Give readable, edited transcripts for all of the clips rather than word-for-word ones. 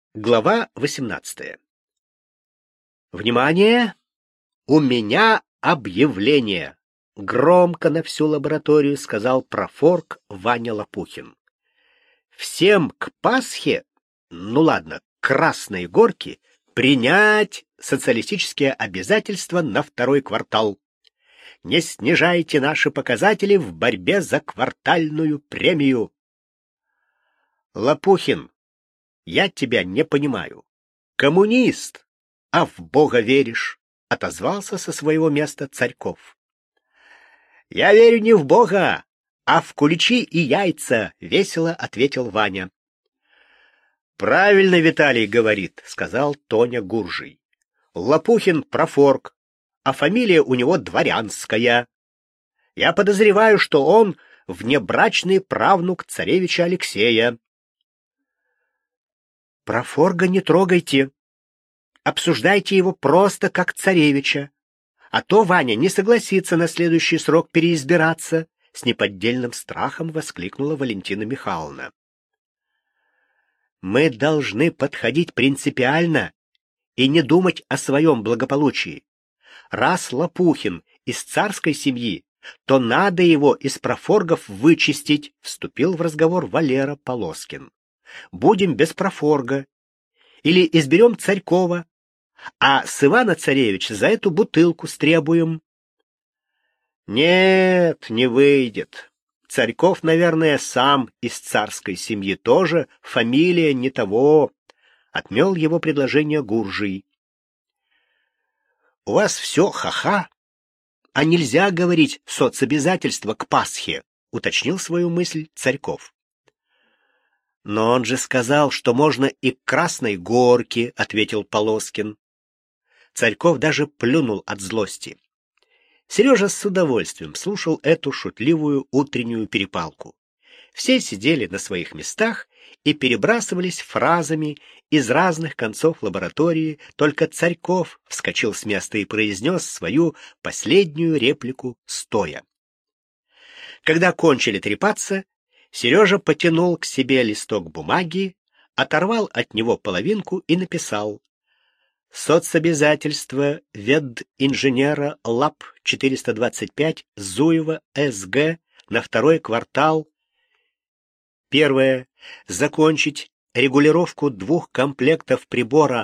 Глава 18. Внимание! У меня объявление! Громко на всю лабораторию сказал профорг Ваня Лопухин. Всем к Пасхе, к Красной Горке, принять социалистические обязательства на второй квартал. Не снижайте наши показатели в борьбе за квартальную премию. Лопухин, я тебя не понимаю. Коммунист, а в Бога веришь, отозвался со своего места Царьков. Я верю не в Бога, а в куличи и яйца, весело ответил Ваня. Правильно Виталий говорит, сказал Тоня Гуржий. Лопухин профорг, а фамилия у него дворянская. Я подозреваю, что он внебрачный правнук царевича Алексея. Профорга не трогайте. Обсуждайте его просто как царевича. А то Ваня не согласится на следующий срок переизбираться, с неподдельным страхом воскликнула Валентина Михайловна. Мы должны подходить принципиально и не думать о своем благополучии. Раз Лопухин из царской семьи, то надо его из профоргов вычистить, вступил в разговор Валера Полоскин. Будем без профорга. Или изберем Царькова, а с Ивана Царевича за эту бутылку стребуем. Нет, не выйдет. Царьков, наверное, сам из царской семьи, тоже фамилия не того. Отмел его предложение Гуржий. У вас все ха-ха, а нельзя говорить соцобязательства к Пасхе, уточнил свою мысль Царьков. Но он же сказал, что можно и к Красной Горке, ответил Полоскин. Царьков даже плюнул от злости. Сережа с удовольствием слушал эту шутливую утреннюю перепалку. Все сидели на своих местах и перебрасывались фразами из разных концов лаборатории, только Царьков вскочил с места и произнес свою последнюю реплику стоя. Когда кончили трепаться, Сережа потянул к себе листок бумаги, оторвал от него половинку и написал: «Соцобязательство ветинженера ЛАП 425 Зуева СГ на второй квартал. Первое. Закончить регулировку 2 комплектов прибора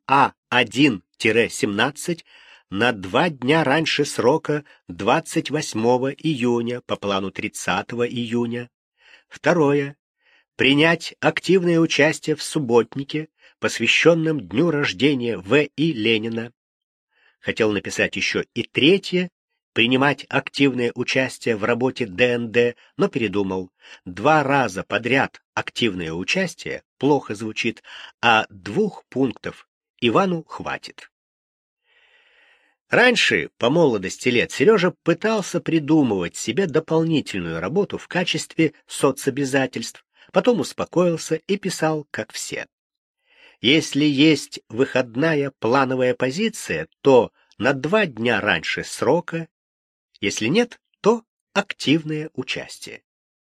АА1-17 на 2 дня раньше срока 28 июня по плану 30 июня. Второе. Принять активное участие в субботнике, посвященном дню рождения В.И. Ленина. Хотел написать еще и третье. Принимать активное участие в работе ДНД, но передумал. 2 раза подряд активное участие плохо звучит, а 2 пунктов Ивану хватит. Раньше, по молодости лет, Сережа пытался придумывать себе дополнительную работу в качестве соцобязательств, потом успокоился и писал, как все. Если есть выходная плановая позиция, то на 2 дня раньше срока, если нет, то активное участие.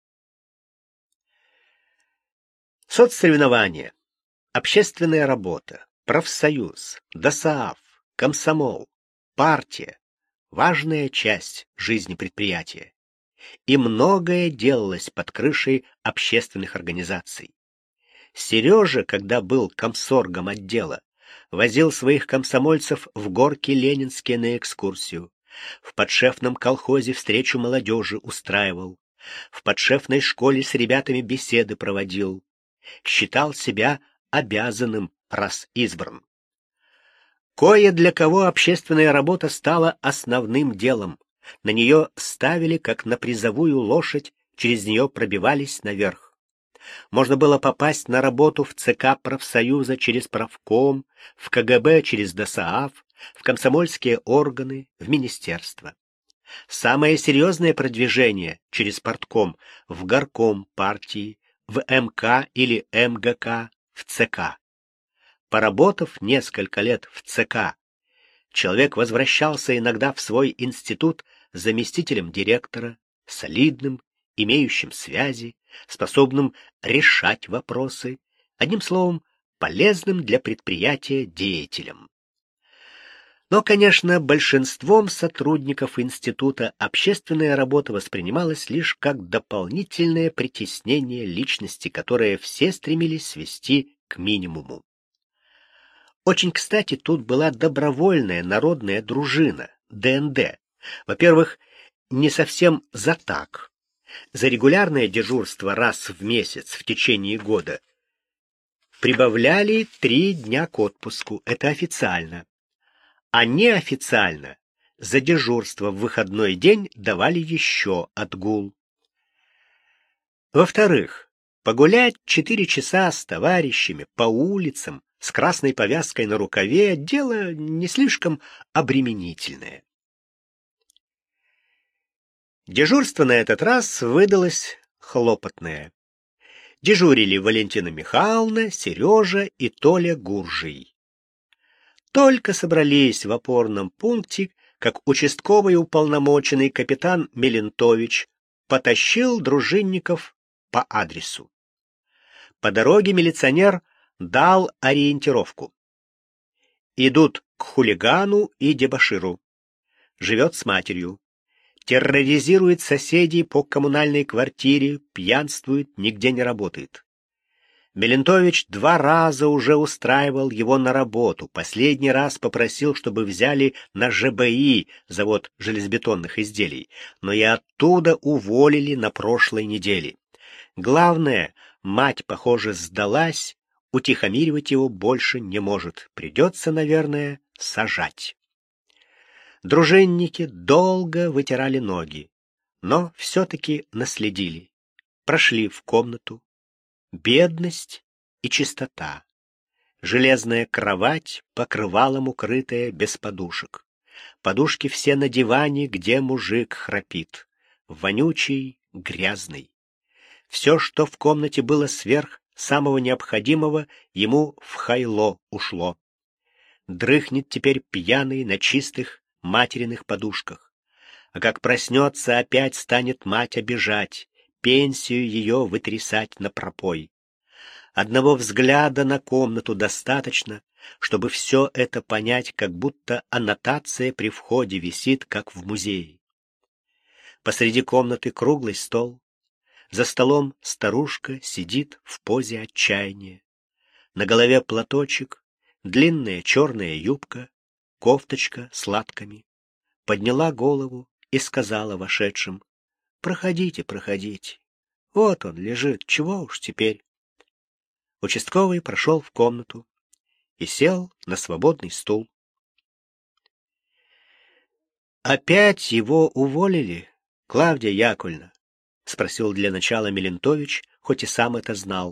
Соцсоревнования, общественная работа, профсоюз, ДОСААФ, комсомол, партия — важная часть жизни предприятия. И многое делалось под крышей общественных организаций. Сережа, когда был комсоргом отдела, возил своих комсомольцев в горки ленинские на экскурсию, в подшефном колхозе встречу молодежи устраивал, в подшефной школе с ребятами беседы проводил, считал себя обязанным, раз избран. Кое для кого общественная работа стала основным делом. На нее ставили как на призовую лошадь, через нее пробивались наверх. Можно было попасть на работу в ЦК профсоюза через правком, в КГБ через ДОСААФ, в комсомольские органы, в министерство. Самое серьезное продвижение через партком в горком партии, в МК или МГК, в ЦК. Поработав несколько лет в ЦК, человек возвращался иногда в свой институт заместителем директора, солидным, имеющим связи, способным решать вопросы, одним словом, полезным для предприятия деятелем. Но, конечно, большинством сотрудников института общественная работа воспринималась лишь как дополнительное притеснение личности, которое все стремились свести к минимуму. Очень кстати, тут была добровольная народная дружина, ДНД. Во-первых, не совсем за так. За регулярное дежурство раз в месяц в течение года прибавляли 3 дня к отпуску, это официально. А неофициально за дежурство в выходной день давали еще отгул. Во-вторых, погулять 4 часа с товарищами по улицам с красной повязкой на рукаве — дело не слишком обременительное. Дежурство на этот раз выдалось хлопотное. Дежурили Валентина Михайловна, Сережа и Толя Гуржий. Только собрались в опорном пункте, как участковый уполномоченный капитан Мелентович потащил дружинников по адресу. По дороге милиционер дал ориентировку. Идут к хулигану и дебоширу. Живет с матерью. Терроризирует соседей по коммунальной квартире, пьянствует, нигде не работает. Мелентович 2 раза уже устраивал его на работу. Последний раз попросил, чтобы взяли на ЖБИ, завод железобетонных изделий, но и оттуда уволили на прошлой неделе. Главное, мать, похоже, сдалась, утихомиривать его больше не может. Придется, наверное, сажать. Дружинники долго вытирали ноги, но все-таки наследили. Прошли в комнату. Бедность и чистота. Железная кровать, покрывалом укрытая, без подушек. Подушки все на диване, где мужик храпит. Вонючий, грязный. Все, что в комнате было сверх самого необходимого, ему в хайло ушло. Дрыхнет теперь пьяный на чистых материных подушках. А как проснется, опять станет мать обижать, пенсию ее вытрясать на пропой. Одного взгляда на комнату достаточно, чтобы все это понять, как будто аннотация при входе висит, как в музее. Посреди комнаты круглый стол. За столом старушка сидит в позе отчаяния. На голове платочек, длинная черная юбка, кофточка с латками. Подняла голову и сказала вошедшим: «Проходите, проходите. Вот он лежит, чего уж теперь». Участковый прошел в комнату и сел на свободный стул. «Опять его уволили, Клавдия Яковлевна?» — спросил для начала Мелентович, хоть и сам это знал.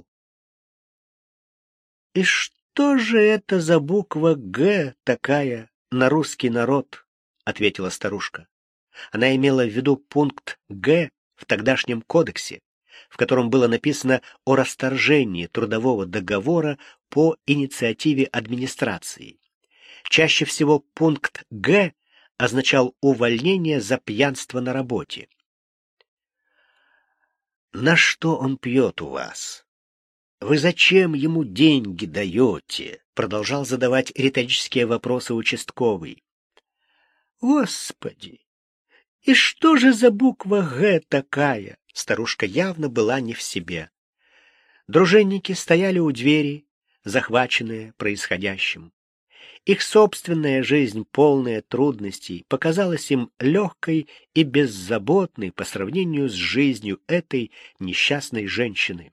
«И что же это за буква «Г» такая на русский народ?» — ответила старушка. Она имела в виду пункт «Г» в тогдашнем кодексе, в котором было написано о расторжении трудового договора по инициативе администрации. Чаще всего пункт «Г» означал увольнение за пьянство на работе. «На что он пьет у вас? Вы зачем ему деньги даете?» — продолжал задавать риторические вопросы участковый. «Господи! И что же за буква «Г» такая?» Старушка явно была не в себе. Дружинники стояли у двери, захваченные происходящим. Их собственная жизнь, полная трудностей, показалась им легкой и беззаботной по сравнению с жизнью этой несчастной женщины.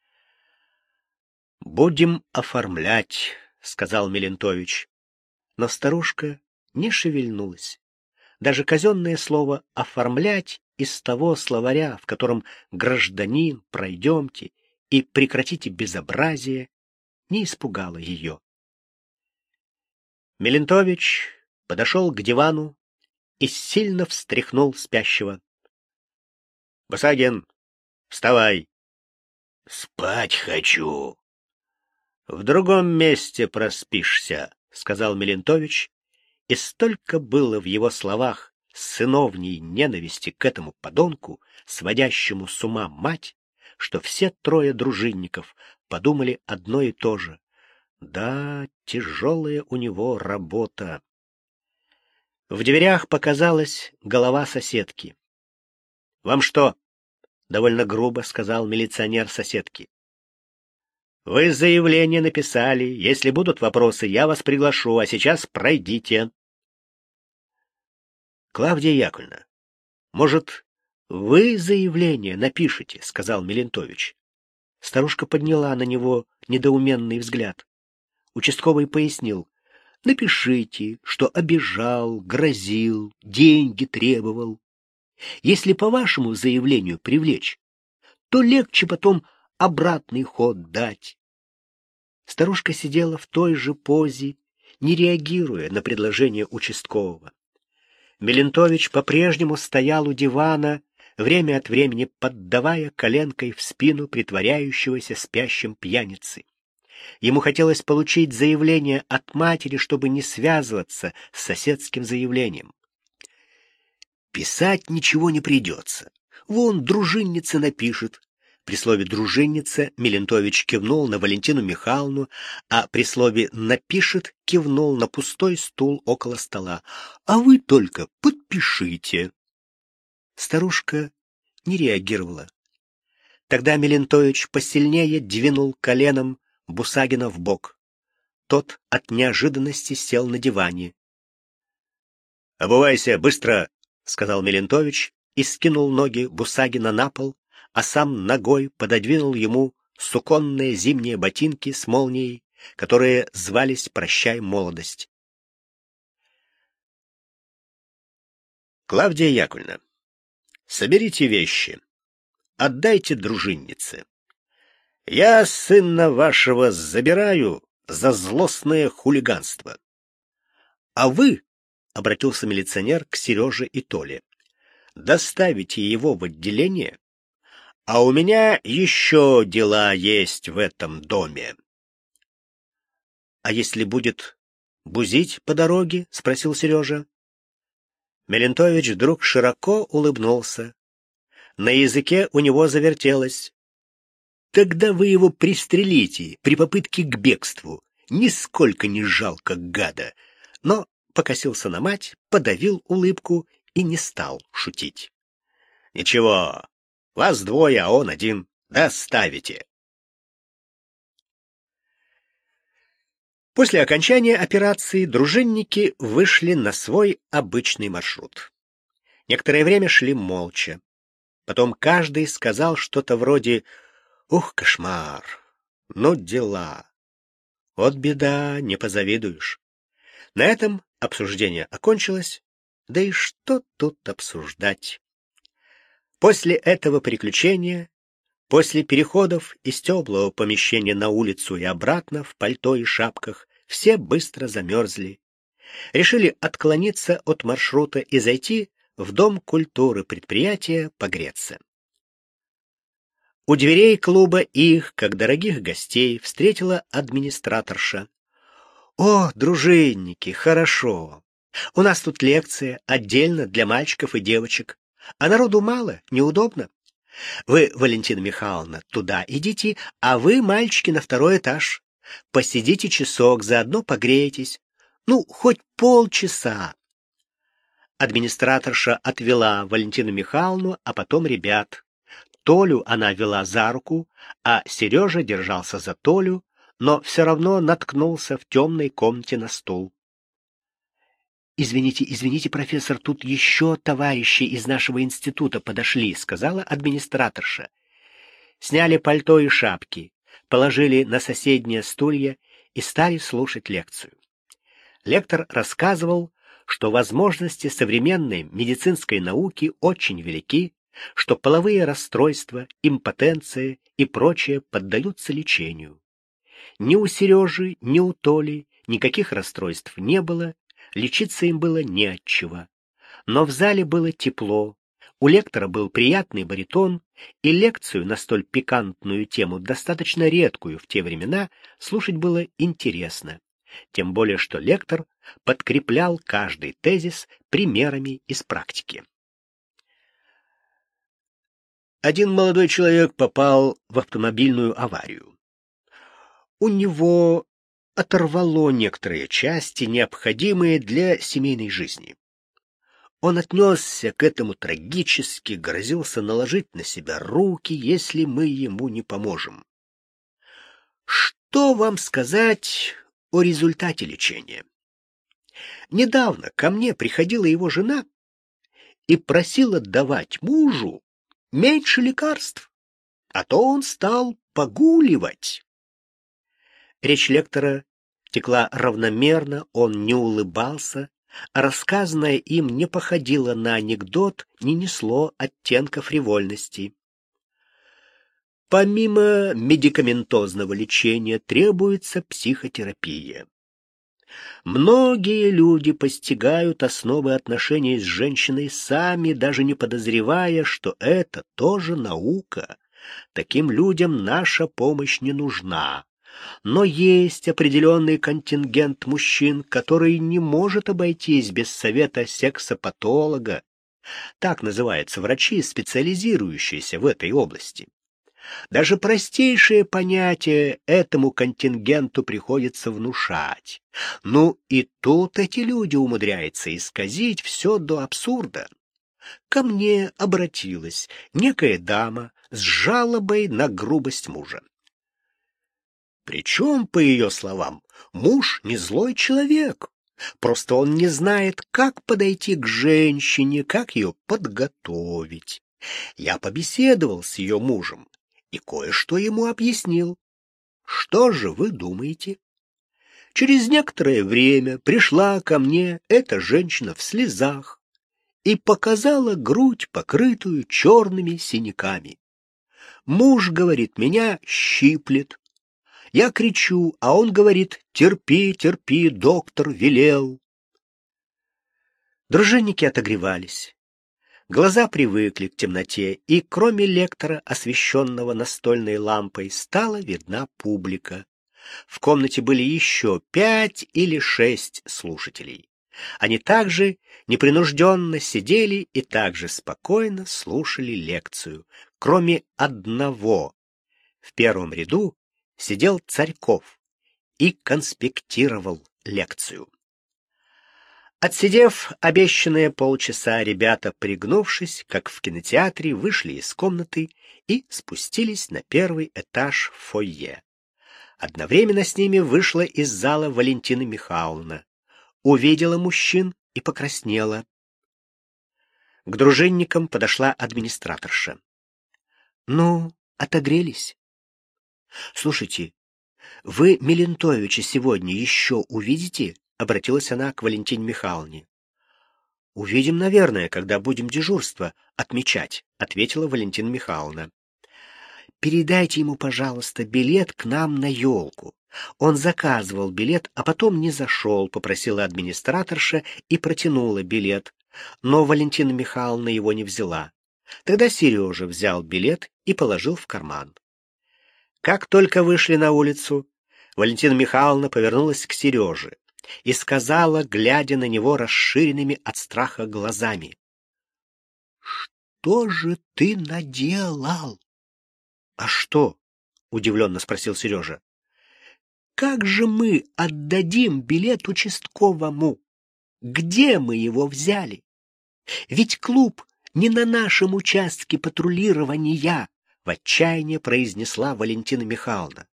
«Будем оформлять», — сказал Мелентович. Но старушка не шевельнулась. Даже казенное слово «оформлять» из того словаря, в котором «гражданин», «пройдемте» и «прекратите безобразие», не испугало ее. Мелентович подошел к дивану и сильно встряхнул спящего. — Басагин, вставай. — Спать хочу. — В другом месте проспишься, — сказал Мелентович, и столько было в его словах сыновней ненависти к этому подонку, сводящему с ума мать, что все 3 дружинников подумали одно и то же. Да, тяжелая у него работа. В дверях показалась голова соседки. — Вам что? — довольно грубо сказал милиционер соседки. — Вы заявление написали. Если будут вопросы, я вас приглашу, а сейчас пройдите. — Клавдия Яковлевна, может, вы заявление напишите, — сказал Милентович. Старушка подняла на него недоуменный взгляд. Участковый пояснил: напишите, что обижал, грозил, деньги требовал. Если по вашему заявлению привлечь, то легче потом обратный ход дать. Старушка сидела в той же позе, не реагируя на предложение участкового. Милентович по-прежнему стоял у дивана, время от времени поддавая коленкой в спину притворяющегося спящим пьяницы. Ему хотелось получить заявление от матери, чтобы не связываться с соседским заявлением. Писать ничего не придется. Вон дружинница напишет. При слове «дружинница» Милентович кивнул на Валентину Михайловну, а при слове «напишет» кивнул на пустой стул около стола. А вы только подпишите. Старушка не реагировала. Тогда Милентович посильнее двинул коленом Бусагина в бок. Тот от неожиданности сел на диване. — Обувайся, быстро! — сказал Милентович и скинул ноги Бусагина на пол, а сам ногой пододвинул ему суконные зимние ботинки с молнией, которые звались «Прощай, молодость». Клавдия Яковлевна, соберите вещи, отдайте дружиннице. Я сына вашего забираю за злостное хулиганство. А вы, — обратился милиционер к Сереже и Толе, — доставите его в отделение, а у меня еще дела есть в этом доме. — А если будет бузить по дороге? — спросил Сережа. Милентович вдруг широко улыбнулся. На языке у него завертелось. Тогда вы его пристрелите при попытке к бегству. Нисколько не жалко гада. Но покосился на мать, подавил улыбку и не стал шутить. — Ничего, вас двое, а он один. Доставите. После окончания операции дружинники вышли на свой обычный маршрут. Некоторое время шли молча. Потом каждый сказал что-то вроде «Ух, кошмар! Ну, дела! Вот беда, не позавидуешь!» На этом обсуждение окончилось, да и что тут обсуждать? После этого приключения, после переходов из теплого помещения на улицу и обратно в пальто и шапках, все быстро замерзли. Решили отклониться от маршрута и зайти в Дом культуры предприятия погреться. У дверей клуба их, как дорогих гостей, встретила администраторша. — О, дружинники, хорошо. У нас тут лекция отдельно для мальчиков и девочек. А народу мало, неудобно. Вы, Валентина Михайловна, туда идите, а вы, мальчики, на второй этаж. Посидите часок, заодно погрейтесь. Ну, хоть полчаса. Администраторша отвела Валентину Михайловну, а потом ребят. Толю она вела за руку, а Сережа держался за Толю, но все равно наткнулся в темной комнате на стул. — Извините, профессор, тут еще товарищи из нашего института подошли, — сказала администраторша. Сняли пальто и шапки, положили на соседние стулья и стали слушать лекцию. Лектор рассказывал, что возможности современной медицинской науки очень велики, что половые расстройства, импотенция и прочее поддаются лечению. Ни у Сережи, ни у Толи никаких расстройств не было, лечиться им было не от чего. Но в зале было тепло, у лектора был приятный баритон, и лекцию на столь пикантную тему, достаточно редкую в те времена, слушать было интересно. Тем более, что лектор подкреплял каждый тезис примерами из практики. Один молодой человек попал в автомобильную аварию. У него оторвало некоторые части, необходимые для семейной жизни. Он отнесся к этому трагически, грозился наложить на себя руки, если мы ему не поможем. Что вам сказать о результате лечения? Недавно ко мне приходила его жена и просила давать мужу меньше лекарств, а то он стал погуливать. Речь лектора текла равномерно, он не улыбался, а рассказанное им не походило на анекдот, не несло оттенков фривольности. Помимо медикаментозного лечения требуется психотерапия. Многие люди постигают основы отношений с женщиной сами, даже не подозревая, что это тоже наука. Таким людям наша помощь не нужна. Но есть определенный контингент мужчин, который не может обойтись без совета сексопатолога. Так называются врачи, специализирующиеся в этой области. Даже простейшие понятия этому контингенту приходится внушать. Ну и тут эти люди умудряются исказить все до абсурда. Ко мне обратилась некая дама с жалобой на грубость мужа. Причем, по ее словам, муж не злой человек. Просто он не знает, как подойти к женщине, как ее подготовить. Я побеседовал с ее мужем и кое-что ему объяснил. Что же вы думаете? Через некоторое время пришла ко мне эта женщина в слезах и показала грудь, покрытую черными синяками. Муж, говорит, меня щиплет. Я кричу, а он говорит: терпи, терпи, доктор велел. Дружинники отогревались. Глаза привыкли к темноте, и кроме лектора, освещенного настольной лампой, стала видна публика. В комнате были еще 5 или 6 слушателей. Они также непринужденно сидели и также спокойно слушали лекцию, кроме одного. В первом ряду сидел Царьков и конспектировал лекцию. Отсидев обещанные полчаса, ребята, пригнувшись, как в кинотеатре, вышли из комнаты и спустились на первый этаж фойе. Одновременно с ними вышла из зала Валентина Михайловна. Увидела мужчин и покраснела. К дружинникам подошла администраторша. — Ну, отогрелись? — Слушайте, вы Мелентовича сегодня еще увидите? — обратилась она к Валентине Михайловне. — Увидим, наверное, когда будем дежурство отмечать, — ответила Валентина Михайловна. — Передайте ему, пожалуйста, билет к нам на елку. Он заказывал билет, а потом не зашел, — попросила администраторша и протянула билет. Но Валентина Михайловна его не взяла. Тогда Сережа взял билет и положил в карман. Как только вышли на улицу, Валентина Михайловна повернулась к Сереже и сказала, глядя на него расширенными от страха глазами: — Что же ты наделал? — А что? — удивленно спросил Сережа. — Как же мы отдадим билет участковому? Где мы его взяли? Ведь клуб не на нашем участке патрулирования, — в отчаянии произнесла Валентина Михайловна.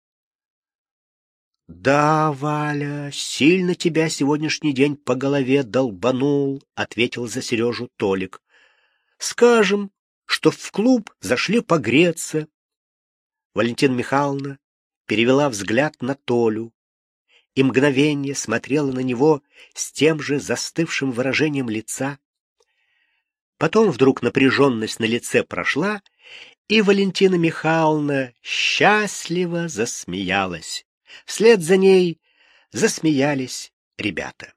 — Да, Валя, сильно тебя сегодняшний день по голове долбанул, — ответил за Сережу Толик. — Скажем, что в клуб зашли погреться. Валентина Михайловна перевела взгляд на Толю и мгновение смотрела на него с тем же застывшим выражением лица. Потом вдруг напряженность на лице прошла, и Валентина Михайловна счастливо засмеялась. Вслед за ней засмеялись ребята.